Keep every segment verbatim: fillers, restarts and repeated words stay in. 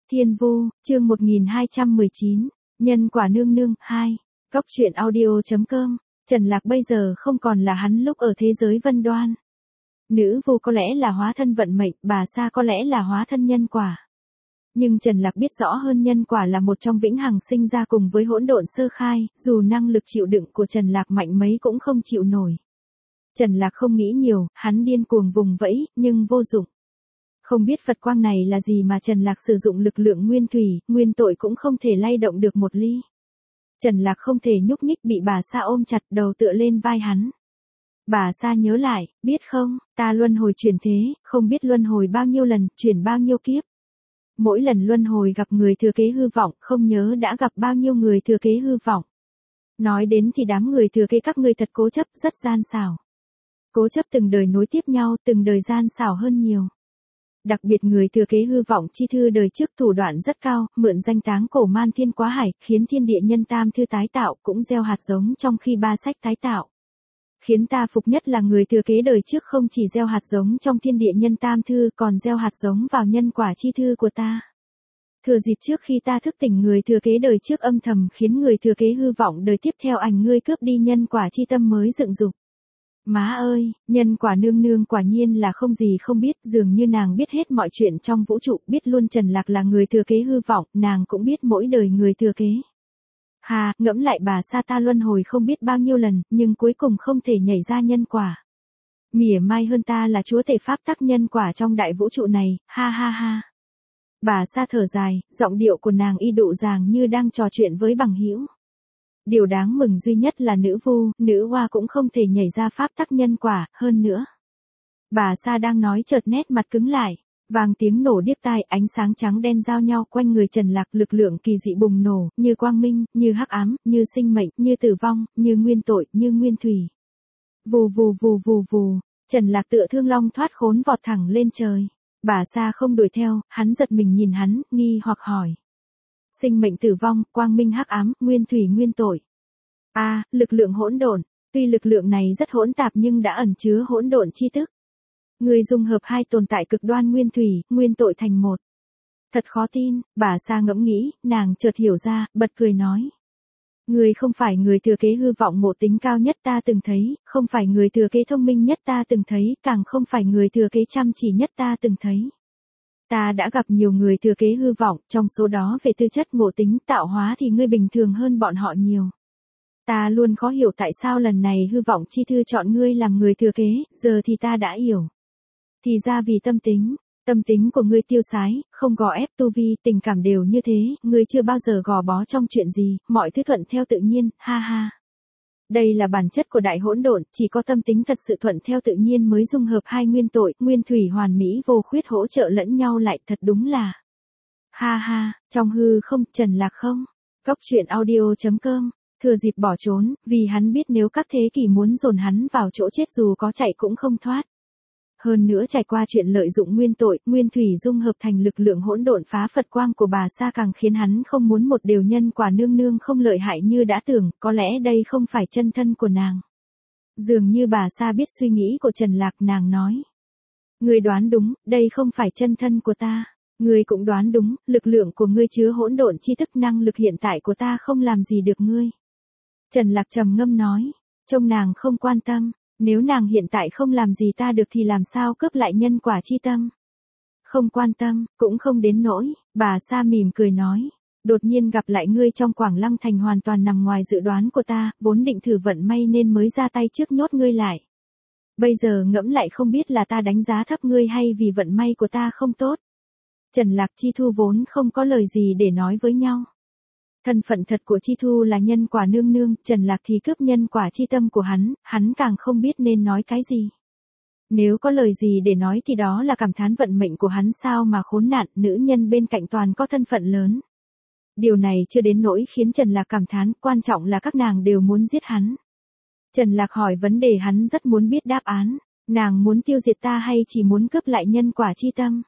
Thiên Vu, chương một nghìn hai trăm mười chín, Nhân quả nương nương, hai. Cóc truyện audio chấm com, Trần Lạc bây giờ không còn là hắn lúc ở thế giới Vân Đoan. Nữ Vu có lẽ là hóa thân vận mệnh, bà Sa có lẽ là hóa thân nhân quả. Nhưng Trần Lạc biết rõ hơn nhân quả là một trong vĩnh hằng sinh ra cùng với hỗn độn sơ khai, dù năng lực chịu đựng của Trần Lạc mạnh mấy cũng không chịu nổi. Trần Lạc không nghĩ nhiều, hắn điên cuồng vùng vẫy, nhưng vô dụng. Không biết Phật quang này là gì mà Trần Lạc sử dụng lực lượng nguyên thủy, nguyên tội cũng không thể lay động được một ly. Trần Lạc không thể nhúc nhích, bị bà Sa ôm chặt, đầu tựa lên vai hắn. Bà Sa nhớ lại, biết không, ta luân hồi chuyển thế, không biết luân hồi bao nhiêu lần, chuyển bao nhiêu kiếp. Mỗi lần luân hồi gặp người thừa kế hư vọng, không nhớ đã gặp bao nhiêu người thừa kế hư vọng. Nói đến thì đám người thừa kế các ngươi thật cố chấp, rất gian xảo. Cố chấp từng đời nối tiếp nhau, từng đời gian xảo hơn nhiều. Đặc biệt người thừa kế hư vọng chi thư đời trước thủ đoạn rất cao, mượn danh táng cổ man thiên quá hải, khiến thiên địa nhân tam thư tái tạo, cũng gieo hạt giống trong khi ba sách tái tạo. Khiến ta phục nhất là người thừa kế đời trước không chỉ gieo hạt giống trong thiên địa nhân tam thư, còn gieo hạt giống vào nhân quả chi thư của ta. Thừa dịp trước khi ta thức tỉnh người thừa kế đời trước âm thầm khiến người thừa kế hư vọng đời tiếp theo ảnh ngươi cướp đi nhân quả chi tâm mới dựng dục. Má ơi, nhân quả nương nương quả nhiên là không gì không biết, dường như nàng biết hết mọi chuyện trong vũ trụ, biết luôn Trần Lạc là người thừa kế hư vọng, nàng cũng biết mỗi đời người thừa kế. Hà, ngẫm lại bà Sa ta luân hồi không biết bao nhiêu lần, nhưng cuối cùng không thể nhảy ra nhân quả. Mỉa mai hơn ta là chúa tể pháp tắc nhân quả trong đại vũ trụ này, ha ha ha. Bà Sa thở dài, giọng điệu của nàng y dụ dàng như đang trò chuyện với bằng hữu. Điều đáng mừng duy nhất là nữ Vu, nữ Hoa cũng không thể nhảy ra pháp tắc nhân quả, hơn nữa. Bà Sa đang nói chợt nét mặt cứng lại, vang tiếng nổ điếc tai, ánh sáng trắng đen giao nhau quanh người Trần Lạc, lực lượng kỳ dị bùng nổ, như quang minh, như hắc ám, như sinh mệnh, như tử vong, như nguyên tội, như nguyên thủy. Vù vù vù vù vù, Trần Lạc tựa thương long thoát khốn vọt thẳng lên trời. Bà Sa không đuổi theo, hắn giật mình nhìn hắn, nghi hoặc hỏi. Sinh mệnh tử vong, quang minh hắc ám, nguyên thủy nguyên tội. A, à, lực lượng hỗn độn, tuy lực lượng này rất hỗn tạp nhưng đã ẩn chứa hỗn độn chi tức. Người dung hợp hai tồn tại cực đoan nguyên thủy, nguyên tội thành một. Thật khó tin, bà Sa ngẫm nghĩ, nàng chợt hiểu ra, bật cười nói. Người không phải người thừa kế hư vọng ngộ tính cao nhất ta từng thấy, không phải người thừa kế thông minh nhất ta từng thấy, càng không phải người thừa kế chăm chỉ nhất ta từng thấy. Ta đã gặp nhiều người thừa kế hư vọng, trong số đó về tư chất ngộ tính tạo hóa thì ngươi bình thường hơn bọn họ nhiều. Ta luôn khó hiểu tại sao lần này hư vọng chi thư chọn ngươi làm người thừa kế, giờ thì ta đã hiểu. Thì ra vì tâm tính, tâm tính của ngươi tiêu sái, không gò ép tu vi, tình cảm đều như thế, ngươi chưa bao giờ gò bó trong chuyện gì, mọi thứ thuận theo tự nhiên, ha ha. Đây là bản chất của đại hỗn độn, chỉ có tâm tính thật sự thuận theo tự nhiên mới dung hợp hai nguyên tội, nguyên thủy hoàn mỹ vô khuyết hỗ trợ lẫn nhau lại, thật đúng là. Ha ha, trong hư không, Trần Lạc không. Cóc truyện audio chấm com, thừa dịp bỏ trốn, vì hắn biết nếu các thế kỷ muốn dồn hắn vào chỗ chết dù có chạy cũng không thoát. Hơn nữa trải qua chuyện lợi dụng nguyên tội, nguyên thủy dung hợp thành lực lượng hỗn độn phá Phật quang của bà Sa càng khiến hắn không muốn một điều nhân quả nương nương không lợi hại như đã tưởng, có lẽ đây không phải chân thân của nàng. Dường như bà Sa biết suy nghĩ của Trần Lạc, nàng nói. Ngươi đoán đúng, đây không phải chân thân của ta. Ngươi cũng đoán đúng, lực lượng của ngươi chứa hỗn độn chi tức, năng lực hiện tại của ta không làm gì được ngươi. Trần Lạc trầm ngâm nói, trông nàng không quan tâm. Nếu nàng hiện tại không làm gì ta được thì làm sao cướp lại nhân quả chi tâm? Không quan tâm, cũng không đến nỗi, bà Sa mỉm cười nói. Đột nhiên gặp lại ngươi trong Quảng Lăng Thành hoàn toàn nằm ngoài dự đoán của ta, vốn định thử vận may nên mới ra tay trước nhốt ngươi lại. Bây giờ ngẫm lại không biết là ta đánh giá thấp ngươi hay vì vận may của ta không tốt. Trần Lạc Chi Thu vốn không có lời gì để nói với nhau. Thân phận thật của Chi Thu là nhân quả nương nương, Trần Lạc thì cướp nhân quả chi tâm của hắn, hắn càng không biết nên nói cái gì. Nếu có lời gì để nói thì đó là cảm thán vận mệnh của hắn sao mà khốn nạn, nữ nhân bên cạnh toàn có thân phận lớn. Điều này chưa đến nỗi khiến Trần Lạc cảm thán, quan trọng là các nàng đều muốn giết hắn. Trần Lạc hỏi vấn đề hắn rất muốn biết đáp án, nàng muốn tiêu diệt ta hay chỉ muốn cướp lại nhân quả chi tâm?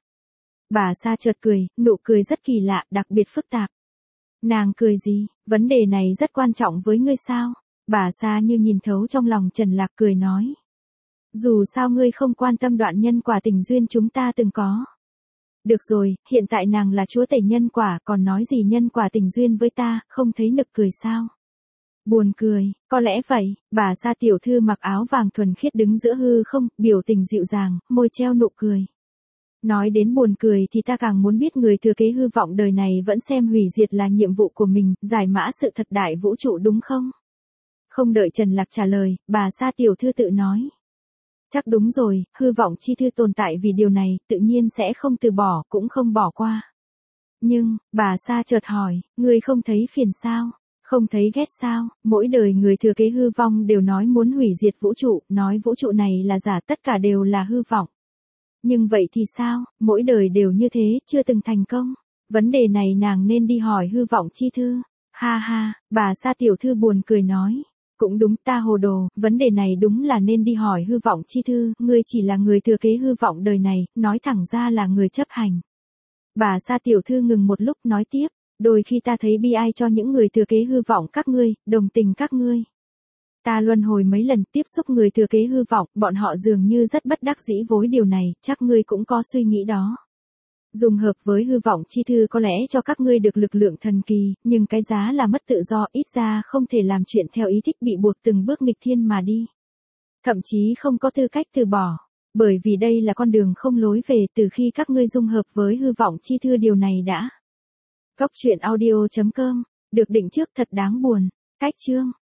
Bà Sa chợt cười, nụ cười rất kỳ lạ, đặc biệt phức tạp. Nàng cười gì, vấn đề này rất quan trọng với ngươi sao? Bà Sa như nhìn thấu trong lòng Trần Lạc, cười nói. Dù sao ngươi không quan tâm đoạn nhân quả tình duyên chúng ta từng có. Được rồi, hiện tại nàng là chúa tể nhân quả, còn nói gì nhân quả tình duyên với ta, không thấy nực cười sao? Buồn cười, có lẽ vậy, bà Sa tiểu thư mặc áo vàng thuần khiết đứng giữa hư không, biểu tình dịu dàng, môi treo nụ cười. Nói đến buồn cười thì ta càng muốn biết người thừa kế hư vọng đời này vẫn xem hủy diệt là nhiệm vụ của mình, giải mã sự thật đại vũ trụ đúng không? Không đợi Trần Lạc trả lời, bà Sa tiểu thư tự nói. Chắc đúng rồi, hư vọng chi thư tồn tại vì điều này, tự nhiên sẽ không từ bỏ, cũng không bỏ qua. Nhưng, bà Sa chợt hỏi, ngươi không thấy phiền sao? Không thấy ghét sao? Mỗi đời người thừa kế hư vong đều nói muốn hủy diệt vũ trụ, nói vũ trụ này là giả, tất cả đều là hư vọng. Nhưng vậy thì sao, mỗi đời đều như thế, chưa từng thành công. Vấn đề này nàng nên đi hỏi hư vọng chi thư. Ha ha, bà Sa tiểu thư buồn cười nói. Cũng đúng, ta hồ đồ, vấn đề này đúng là nên đi hỏi hư vọng chi thư, ngươi chỉ là người thừa kế hư vọng đời này, nói thẳng ra là người chấp hành. Bà Sa tiểu thư ngừng một lúc nói tiếp, đôi khi ta thấy bi ai cho những người thừa kế hư vọng các ngươi, đồng tình các ngươi. Ta luân hồi mấy lần tiếp xúc người thừa kế hư vọng, bọn họ dường như rất bất đắc dĩ với điều này, chắc ngươi cũng có suy nghĩ đó. Dùng hợp với hư vọng chi thư có lẽ cho các ngươi được lực lượng thần kỳ, nhưng cái giá là mất tự do, ít ra không thể làm chuyện theo ý thích, bị buộc từng bước nghịch thiên mà đi. Thậm chí không có tư cách từ bỏ, bởi vì đây là con đường không lối về từ khi các ngươi dung hợp với hư vọng chi thư, điều này đã. Cốc truyện audio chấm com, được định trước thật đáng buồn. Cách chương